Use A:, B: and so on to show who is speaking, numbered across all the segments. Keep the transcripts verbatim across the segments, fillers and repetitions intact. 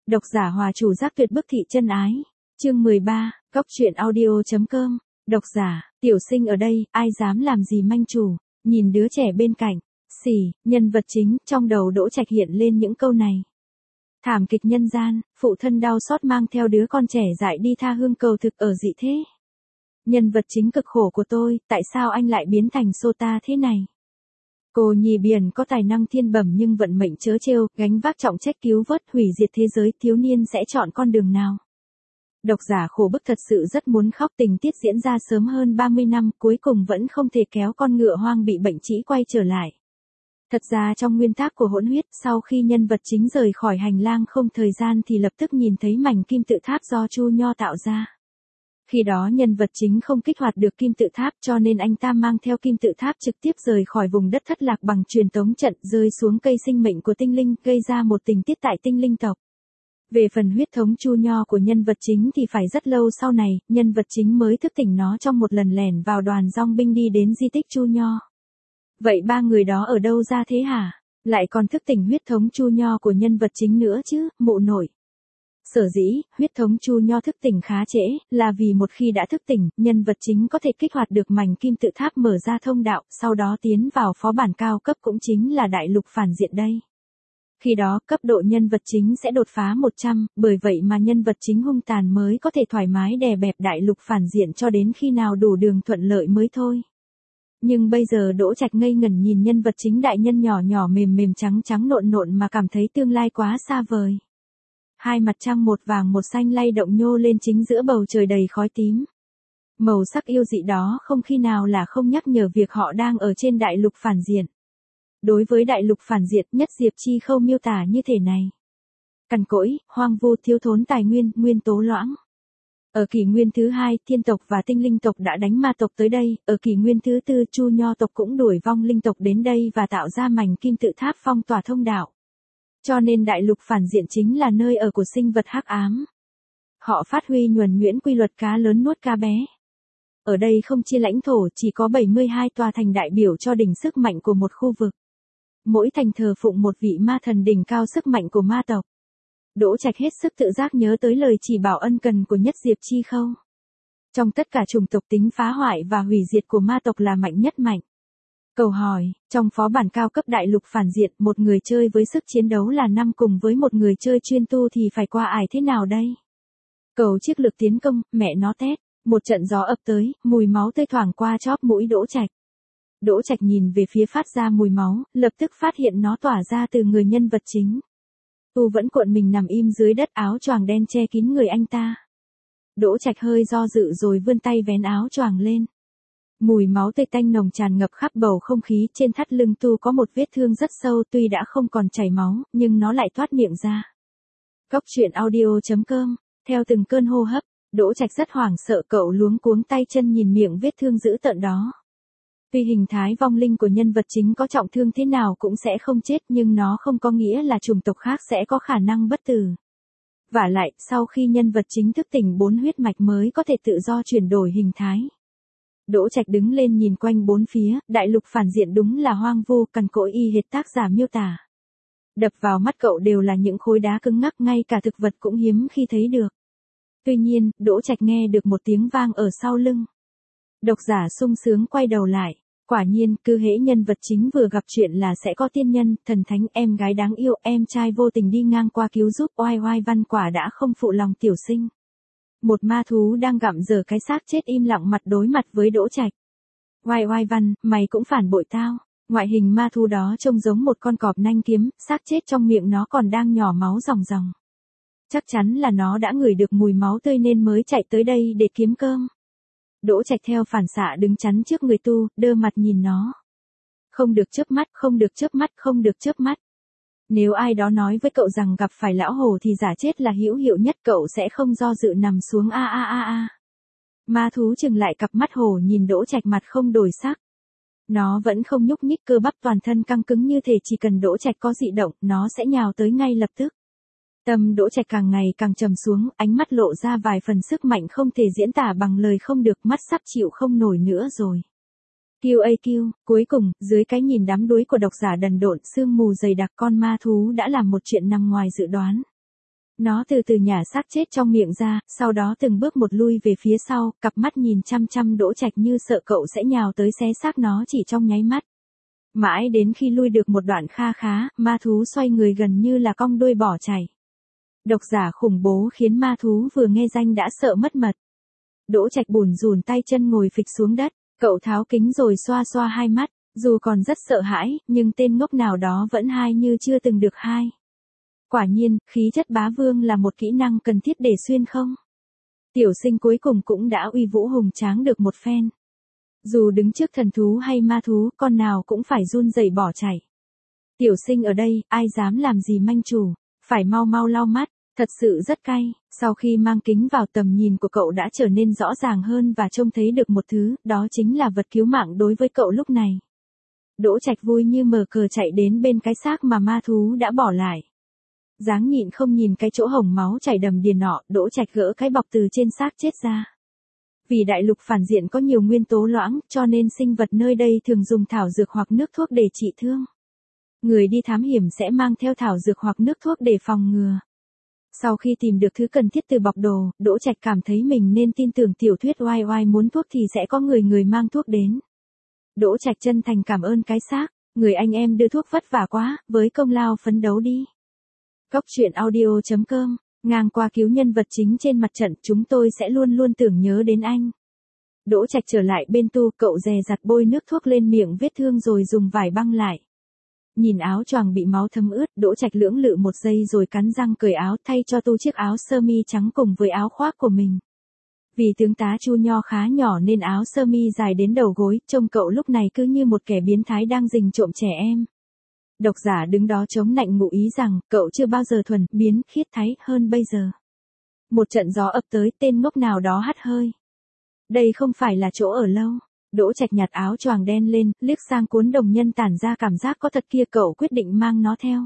A: Độc giả Hòa Chủ Giác Tuyệt Bức Thị Chân Ái. Chương mười ba, Góc truyện audio.com. Độc giả, tiểu sinh ở đây, ai dám làm gì manh chủ, nhìn đứa trẻ bên cạnh. Xì, nhân vật chính, trong đầu Đỗ Trạch hiện lên những câu này. Thảm kịch nhân gian, phụ thân đau xót mang theo đứa con trẻ dại đi tha hương cầu thực ở dị thế. Nhân vật chính cực khổ của tôi, tại sao anh lại biến thành Sota thế này? Cô nhì biển có tài năng thiên bẩm nhưng vận mệnh trớ trêu, gánh vác trọng trách cứu vớt hủy diệt thế giới, thiếu niên sẽ chọn con đường nào? Độc giả khổ bức thật sự rất muốn khóc, tình tiết diễn ra sớm hơn ba mươi năm, cuối cùng vẫn không thể kéo con ngựa hoang bị bệnh trĩ quay trở lại. Thật ra trong nguyên tác của Hỗn Huyết, sau khi nhân vật chính rời khỏi hành lang không thời gian thì lập tức nhìn thấy mảnh kim tự tháp do Chu Nho tạo ra. Khi đó nhân vật chính không kích hoạt được kim tự tháp cho nên anh ta mang theo kim tự tháp trực tiếp rời khỏi vùng đất thất lạc bằng truyền tống trận, rơi xuống cây sinh mệnh của tinh linh, gây ra một tình tiết tại tinh linh tộc. Về phần huyết thống Chu Nho của nhân vật chính thì phải rất lâu sau này, nhân vật chính mới thức tỉnh nó trong một lần lẻn vào đoàn dong binh đi đến di tích Chu Nho. Vậy ba người đó ở đâu ra thế hả? Lại còn thức tỉnh huyết thống Chu Nho của nhân vật chính nữa chứ, mụ nội. Sở dĩ, huyết thống Chu Nho thức tỉnh khá trễ, là vì một khi đã thức tỉnh, nhân vật chính có thể kích hoạt được mảnh kim tự tháp mở ra thông đạo, sau đó tiến vào phó bản cao cấp cũng chính là đại lục phản diện đây. Khi đó, cấp độ nhân vật chính sẽ đột phá một trăm, bởi vậy mà nhân vật chính hung tàn mới có thể thoải mái đè bẹp đại lục phản diện cho đến khi nào đủ đường thuận lợi mới thôi. Nhưng bây giờ Đỗ Trạch ngây ngẩn nhìn nhân vật chính đại nhân nhỏ nhỏ mềm mềm trắng trắng nộn nộn mà cảm thấy tương lai quá xa vời. Hai mặt trăng một vàng một xanh lay động nhô lên chính giữa bầu trời đầy khói tím. Màu sắc yêu dị đó không khi nào là không nhắc nhở việc họ đang ở trên đại lục phản diện. Đối với đại lục phản diện, Nhất Diệp Chi Khâu miêu tả như thế này. Cằn cỗi, hoang vu, thiếu thốn tài nguyên, nguyên tố loãng. Ở kỷ nguyên thứ hai, thiên tộc và tinh linh tộc đã đánh ma tộc tới đây, ở kỷ nguyên thứ tư, Chu Nho tộc cũng đuổi vong linh tộc đến đây và tạo ra mảnh kim tự tháp phong tỏa thông đạo. Cho nên đại lục phản diện chính là nơi ở của sinh vật hắc ám. Họ phát huy nhuần nhuyễn quy luật cá lớn nuốt cá bé. Ở đây không chia lãnh thổ, chỉ có bảy mươi hai tòa thành đại biểu cho đỉnh sức mạnh của một khu vực. Mỗi thành thờ phụng một vị ma thần đỉnh cao sức mạnh của ma tộc. Đỗ Trạch hết sức tự giác nhớ tới lời chỉ bảo ân cần của Nhất Diệp Chi Khâu. Trong tất cả chủng tộc, tính phá hoại và hủy diệt của ma tộc là mạnh nhất mạnh. Câu hỏi, trong phó bản cao cấp đại lục phản diện, một người chơi với sức chiến đấu là năm cùng với một người chơi chuyên tu thì phải qua ải thế nào đây? Cầu chiếc lực tiến công, mẹ nó tét, một trận gió ập tới, mùi máu tươi thoảng qua chóp mũi Đỗ Trạch. Đỗ Trạch nhìn về phía phát ra mùi máu, lập tức phát hiện nó tỏa ra từ người nhân vật chính. Tu vẫn cuộn mình nằm im dưới đất, áo choàng đen che kín người anh ta. Đỗ Trạch hơi do dự rồi vươn tay vén áo choàng lên. Mùi máu tươi tanh nồng tràn ngập khắp bầu không khí, trên thắt lưng Tu có một vết thương rất sâu, tuy đã không còn chảy máu, nhưng nó lại thoát miệng ra. Góc truyện audio.com, theo từng cơn hô hấp, Đỗ Trạch rất hoảng sợ, cậu luống cuống tay chân nhìn miệng vết thương dữ tợn đó. Tuy hình thái vong linh của nhân vật chính có trọng thương thế nào cũng sẽ không chết, nhưng nó không có nghĩa là chủng tộc khác sẽ có khả năng bất tử. Vả lại, sau khi nhân vật chính thức tỉnh bốn huyết mạch mới có thể tự do chuyển đổi hình thái. Đỗ Trạch đứng lên nhìn quanh bốn phía, đại lục phản diện đúng là hoang vu, cằn cỗi y hệt tác giả miêu tả. Đập vào mắt cậu đều là những khối đá cứng ngắc, ngay cả thực vật cũng hiếm khi thấy được. Tuy nhiên, Đỗ Trạch nghe được một tiếng vang ở sau lưng. Độc giả sung sướng quay đầu lại, quả nhiên, cứ hễ nhân vật chính vừa gặp chuyện là sẽ có tiên nhân, thần thánh, em gái đáng yêu, em trai vô tình đi ngang qua cứu giúp, oai oai văn quả đã không phụ lòng tiểu sinh. Một ma thú đang gặm dở cái xác chết im lặng mặt đối mặt với Đỗ Trạch. Oai oai văn, mày cũng phản bội tao. Ngoại hình ma thú đó trông giống một con cọp nanh kiếm, xác chết trong miệng nó còn đang nhỏ máu ròng ròng. Chắc chắn là nó đã ngửi được mùi máu tươi nên mới chạy tới đây để kiếm cơm. Đỗ Trạch theo phản xạ đứng chắn trước người Tu, đơ mặt nhìn nó. Không được chớp mắt, không được chớp mắt, không được chớp mắt. Nếu ai đó nói với cậu rằng gặp phải lão hổ thì giả chết là hữu hiệu nhất, cậu sẽ không do dự nằm xuống a a a a. Ma thú chừng lại cặp mắt hổ nhìn Đỗ Trạch, mặt không đổi sắc. Nó vẫn không nhúc nhích, cơ bắp toàn thân căng cứng như thể chỉ cần Đỗ Trạch có dị động, nó sẽ nhào tới ngay lập tức. Tâm Đỗ Trạch càng ngày càng trầm xuống, ánh mắt lộ ra vài phần sức mạnh không thể diễn tả bằng lời, không được, mắt sắp chịu không nổi nữa rồi. Q A Q, cuối cùng, dưới cái nhìn đắm đuối của độc giả đần độn, sương mù dày đặc, con ma thú đã làm một chuyện nằm ngoài dự đoán. Nó từ từ nhả xác chết trong miệng ra, sau đó từng bước một lui về phía sau, cặp mắt nhìn chăm chăm Đỗ Trạch như sợ cậu sẽ nhào tới xé xác nó chỉ trong nháy mắt. Mãi đến khi lui được một đoạn kha khá, ma thú xoay người gần như là cong đuôi bỏ chạy. Độc giả khủng bố khiến ma thú vừa nghe danh đã sợ mất mật. Đỗ Trạch bủn rủn tay chân ngồi phịch xuống đất, cậu tháo kính rồi xoa xoa hai mắt, dù còn rất sợ hãi, nhưng tên ngốc nào đó vẫn hai như chưa từng được hai. Quả nhiên, khí chất bá vương là một kỹ năng cần thiết để xuyên không. Tiểu sinh cuối cùng cũng đã uy vũ hùng tráng được một phen. Dù đứng trước thần thú hay ma thú, con nào cũng phải run rẩy bỏ chạy. Tiểu sinh ở đây, ai dám làm gì manh chủ, phải mau mau lau mắt, thật sự rất cay. Sau khi mang kính vào tầm nhìn của cậu đã trở nên rõ ràng hơn và trông thấy được một thứ, đó chính là vật cứu mạng đối với cậu lúc này. Đỗ Trạch vui như mở cờ chạy đến bên cái xác mà ma thú đã bỏ lại. Dáng nhịn không nhìn cái chỗ hồng máu chảy đầm đìa nọ, Đỗ Trạch gỡ cái bọc từ trên xác chết ra. Vì đại lục phản diện có nhiều nguyên tố loãng, cho nên sinh vật nơi đây thường dùng thảo dược hoặc nước thuốc để trị thương. Người đi thám hiểm sẽ mang theo thảo dược hoặc nước thuốc để phòng ngừa. Sau khi tìm được thứ cần thiết từ bọc đồ, Đỗ Trạch cảm thấy mình nên tin tưởng tiểu thuyết oai oai muốn thuốc thì sẽ có người người mang thuốc đến. Đỗ Trạch chân thành cảm ơn cái xác, người anh em đưa thuốc vất vả quá, với công lao phấn đấu đi. Cóc truyện audio chấm com, ngang qua cứu nhân vật chính trên mặt trận, chúng tôi sẽ luôn luôn tưởng nhớ đến anh. Đỗ Trạch trở lại bên tu, cậu dè dặt bôi nước thuốc lên miệng vết thương rồi dùng vải băng lại. Nhìn áo choàng bị máu thấm ướt, Đỗ Trạch lưỡng lự một giây rồi cắn răng cởi áo thay cho tu chiếc áo sơ mi trắng cùng với áo khoác của mình. Vì tướng tá Chu Nho khá nhỏ nên áo sơ mi dài đến đầu gối, trông cậu lúc này cứ như một kẻ biến thái đang rình trộm trẻ em. Độc giả đứng đó chống nạnh ngụ ý rằng, cậu chưa bao giờ thuần, biến, khiết thái hơn bây giờ. Một trận gió ập tới, tên ngốc nào đó hắt hơi. Đây không phải là chỗ ở lâu. Đỗ Trạch nhặt áo choàng đen lên, liếc sang cuốn đồng nhân tản ra cảm giác có thật kia, cậu quyết định mang nó theo.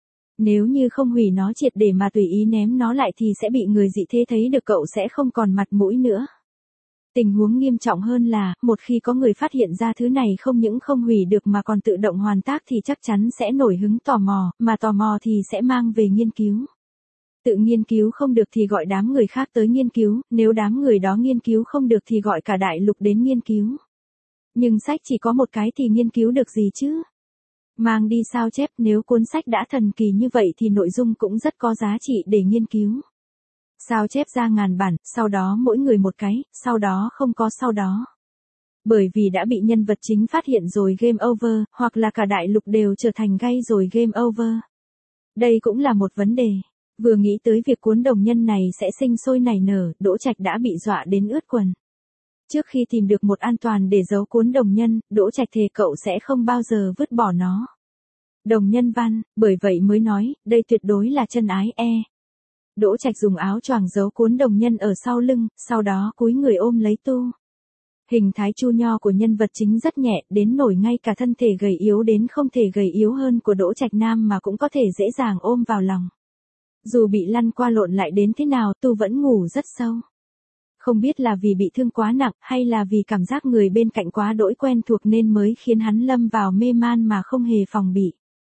A: Nếu như không hủy nó triệt để mà tùy ý ném nó lại thì sẽ bị người dị thế thấy được, cậu sẽ không còn mặt mũi nữa. Tình huống nghiêm trọng hơn là, một khi có người phát hiện ra thứ này không những không hủy được mà còn tự động hoàn tác thì chắc chắn sẽ nổi hứng tò mò, mà tò mò thì sẽ mang về nghiên cứu. Tự nghiên cứu không được thì gọi đám người khác tới nghiên cứu, nếu đám người đó nghiên cứu không được thì gọi cả đại lục đến nghiên cứu. Nhưng sách chỉ có một cái thì nghiên cứu được gì chứ? Mang đi sao chép, nếu cuốn sách đã thần kỳ như vậy thì nội dung cũng rất có giá trị để nghiên cứu. Sao chép ra ngàn bản, sau đó mỗi người một cái, sau đó không có sau đó. Bởi vì đã bị nhân vật chính phát hiện rồi game over, hoặc là cả đại lục đều trở thành gay rồi game over. Đây cũng là một vấn đề. Vừa nghĩ tới việc cuốn đồng nhân này sẽ sinh sôi nảy nở, Đỗ Trạch đã bị dọa đến ướt quần. Trước khi tìm được một an toàn để giấu cuốn đồng nhân, Đỗ Trạch thề cậu sẽ không bao giờ vứt bỏ nó. Đồng nhân văn, bởi vậy mới nói, đây tuyệt đối là chân ái e. Đỗ Trạch dùng áo choàng giấu cuốn đồng nhân ở sau lưng, sau đó cúi người ôm lấy tu. Hình thái Chu Nho của nhân vật chính rất nhẹ, đến nổi ngay cả thân thể gầy yếu đến không thể gầy yếu hơn của Đỗ Trạch Nam mà cũng có thể dễ dàng ôm vào lòng. Dù bị lăn qua lộn lại đến thế nào, tu vẫn ngủ rất sâu. Không biết là vì bị thương quá nặng, hay là vì cảm giác người bên cạnh quá đỗi quen thuộc nên mới khiến hắn lâm vào mê man mà không hề phòng bị.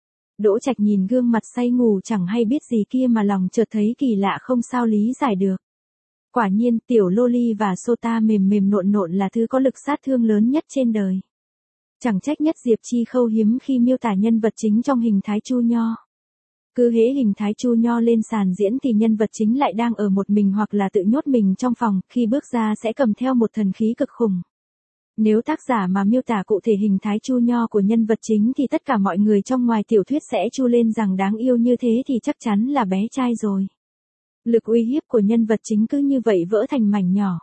A: Đỗ Trạch nhìn gương mặt say ngủ chẳng hay biết gì kia mà lòng chợt thấy kỳ lạ không sao lý giải được. Quả nhiên, tiểu loli và sota mềm mềm nộn nộn là thứ có lực sát thương lớn nhất trên đời. Chẳng trách nhất Diệp Chi Khâu hiếm khi miêu tả nhân vật chính trong hình thái Chu Nho. Cứ hễ hình thái Chu Nho lên sàn diễn thì nhân vật chính lại đang ở một mình hoặc là tự nhốt mình trong phòng, khi bước ra sẽ cầm theo một thần khí cực khủng. Nếu tác giả mà miêu tả cụ thể hình thái Chu Nho của nhân vật chính thì tất cả mọi người trong ngoài tiểu thuyết sẽ chu lên rằng đáng yêu như thế thì chắc chắn là bé trai rồi. Lực uy hiếp của nhân vật chính cứ như vậy vỡ thành mảnh nhỏ.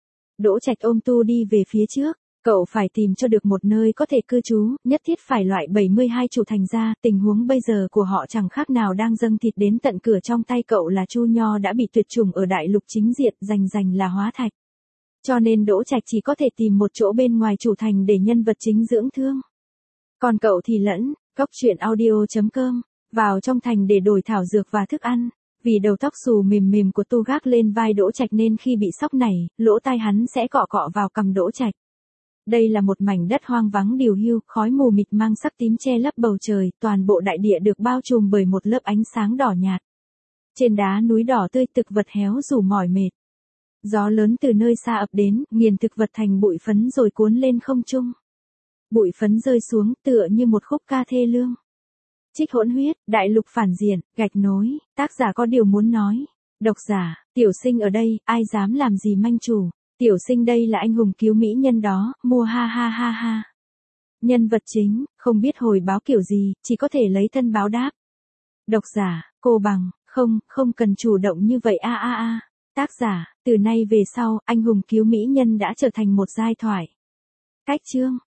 A: Đỗ Trạch ôm tu đi về phía trước. Cậu phải tìm cho được một nơi có thể cư trú, nhất thiết phải loại bảy mươi hai chủ thành ra, tình huống bây giờ của họ chẳng khác nào đang dâng thịt đến tận cửa, trong tay cậu là Chu Nho đã bị tuyệt chủng ở đại lục chính diện, rành rành là hóa thạch. Cho nên Đỗ Trạch chỉ có thể tìm một chỗ bên ngoài chủ thành để nhân vật chính dưỡng thương. Còn cậu thì lẫn, cóc truyện audio chấm com, vào trong thành để đổi thảo dược và thức ăn. Vì đầu tóc xù mềm mềm của tu gác lên vai Đỗ Trạch nên khi bị sốc nảy, lỗ tai hắn sẽ cọ cọ vào cằm Đỗ Trạch. Đây là một mảnh đất hoang vắng điều hiu, khói mù mịt mang sắc tím che lấp bầu trời, toàn bộ đại địa được bao trùm bởi một lớp ánh sáng đỏ nhạt. Trên đá núi đỏ tươi thực vật héo rủ mỏi mệt. Gió lớn từ nơi xa ập đến, nghiền thực vật thành bụi phấn rồi cuốn lên không trung. Bụi phấn rơi xuống tựa như một khúc ca thê lương. Trích hỗn huyết, đại lục phản diện, gạch nối, tác giả có điều muốn nói. Độc giả, tiểu sinh ở đây, ai dám làm gì manh chủ. Tiểu sinh đây là anh hùng cứu mỹ nhân đó, mua ha ha ha ha. Nhân vật chính, không biết hồi báo kiểu gì, chỉ có thể lấy thân báo đáp. Độc giả, cô bằng, không, không cần chủ động như vậy a a a. Tác giả, từ nay về sau, anh hùng cứu mỹ nhân đã trở thành một giai thoại. Cách chương.